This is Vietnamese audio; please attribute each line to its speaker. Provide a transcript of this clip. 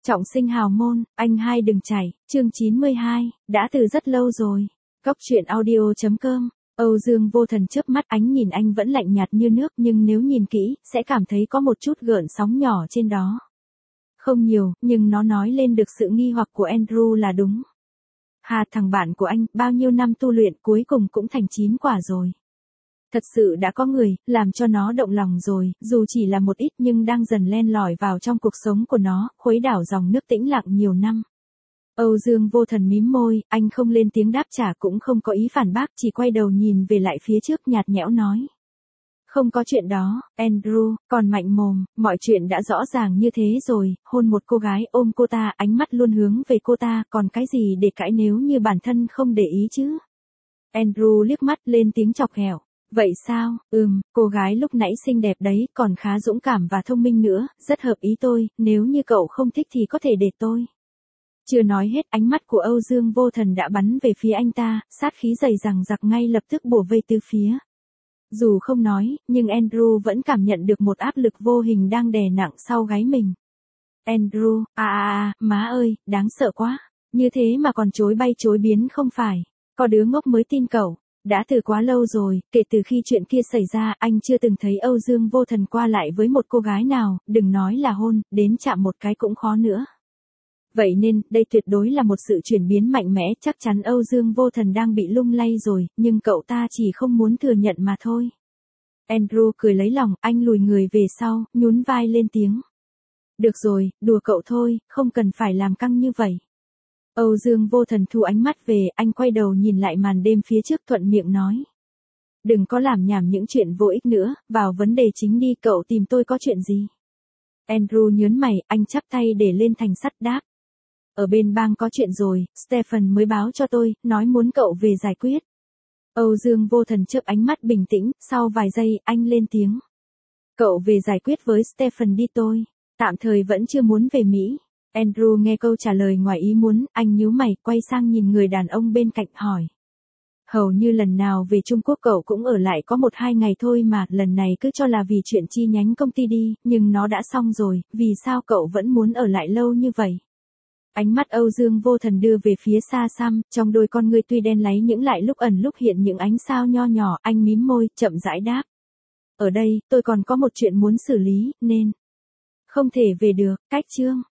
Speaker 1: Trọng sinh hào môn, anh hai đừng chảy, chương 92, đã từ rất lâu rồi. Góc truyện audio.com. Âu Dương Vô Thần chớp mắt, ánh nhìn anh vẫn lạnh nhạt như nước, nhưng nếu nhìn kỹ, sẽ cảm thấy có một chút gợn sóng nhỏ trên đó. Không nhiều, nhưng nó nói lên được sự nghi hoặc của Andrew là đúng. Hà, thằng bạn của anh, bao nhiêu năm tu luyện cuối cùng cũng thành chín quả rồi. Thật sự đã có người, làm cho nó động lòng rồi, dù chỉ là một ít nhưng đang dần len lỏi vào trong cuộc sống của nó, khuấy đảo dòng nước tĩnh lặng nhiều năm. Âu Dương Vô Thần mím môi, anh không lên tiếng đáp trả cũng không có ý phản bác, chỉ quay đầu nhìn về lại phía trước nhạt nhẽo nói. Không có chuyện đó, Andrew, còn mạnh mồm, mọi chuyện đã rõ ràng như thế rồi, hôn một cô gái, ôm cô ta, ánh mắt luôn hướng về cô ta, còn cái gì để cãi nếu như bản thân không để ý chứ. Andrew liếc mắt lên tiếng chọc ghẹo. Vậy sao, cô gái lúc nãy xinh đẹp đấy, còn khá dũng cảm và thông minh nữa, rất hợp ý tôi, nếu như cậu không thích thì có thể để tôi. Chưa nói hết, ánh mắt của Âu Dương Vô Thần đã bắn về phía anh ta, sát khí dày dằng dặc ngay lập tức bủa vây tứ phía. Dù không nói, nhưng Andrew vẫn cảm nhận được một áp lực vô hình đang đè nặng sau gáy mình. Andrew, má ơi, đáng sợ quá, như thế mà còn chối bay chối biến không phải, có đứa ngốc mới tin cậu. Đã từ quá lâu rồi, kể từ khi chuyện kia xảy ra, anh chưa từng thấy Âu Dương Vô Thần qua lại với một cô gái nào, đừng nói là hôn, đến chạm một cái cũng khó nữa. Vậy nên, đây tuyệt đối là một sự chuyển biến mạnh mẽ, chắc chắn Âu Dương Vô Thần đang bị lung lay rồi, nhưng cậu ta chỉ không muốn thừa nhận mà thôi. Andrew cười lấy lòng, anh lùi người về sau, nhún vai lên tiếng. Được rồi, đùa cậu thôi, không cần phải làm căng như vậy. Âu Dương Vô Thần thu ánh mắt về, anh quay đầu nhìn lại màn đêm phía trước, thuận miệng nói. Đừng có làm nhảm những chuyện vô ích nữa, vào vấn đề chính đi, cậu tìm tôi có chuyện gì? Andrew nhớn mày, anh chắp tay để lên thành sắt đáp. Ở bên bang có chuyện rồi, Stephen mới báo cho tôi, nói muốn cậu về giải quyết. Âu Dương Vô Thần chớp ánh mắt bình tĩnh, sau vài giây, anh lên tiếng. Cậu về giải quyết với Stephen đi, tôi tạm thời vẫn chưa muốn về Mỹ. Andrew nghe câu trả lời ngoài ý muốn, anh nhíu mày, quay sang nhìn người đàn ông bên cạnh hỏi. Hầu như lần nào về Trung Quốc cậu cũng ở lại có 1-2 ngày thôi mà, lần này cứ cho là vì chuyện chi nhánh công ty đi, nhưng nó đã xong rồi, vì sao cậu vẫn muốn ở lại lâu như vậy? Ánh mắt Âu Dương Vô Thần đưa về phía xa xăm, trong đôi con ngươi tuy đen láy nhưng lại lúc ẩn lúc hiện những ánh sao nho nhỏ, anh mím môi, chậm rãi đáp. Ở đây, tôi còn có một chuyện muốn xử lý, nên không thể về được, cách chương.